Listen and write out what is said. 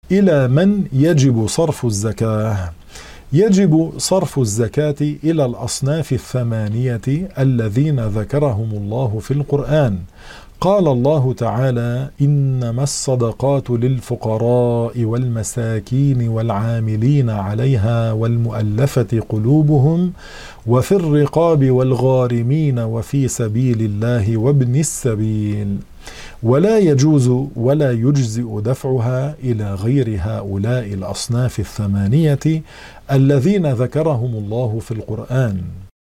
إلى من يجب صرف الزكاة؟ يجب صرف الزكاة إلى الأصناف الثمانية الذين ذكرهم الله في القرآن. قال الله تعالى: إنما الصدقات للفقراء والمساكين والعاملين عليها والمؤلفة قلوبهم وفي الرقاب والغارمين وفي سبيل الله وابن السبيل، ولا يجوز ولا يجزئ دفعها إلى غير هؤلاء الأصناف الثمانية الذين ذكرهم الله في القرآن.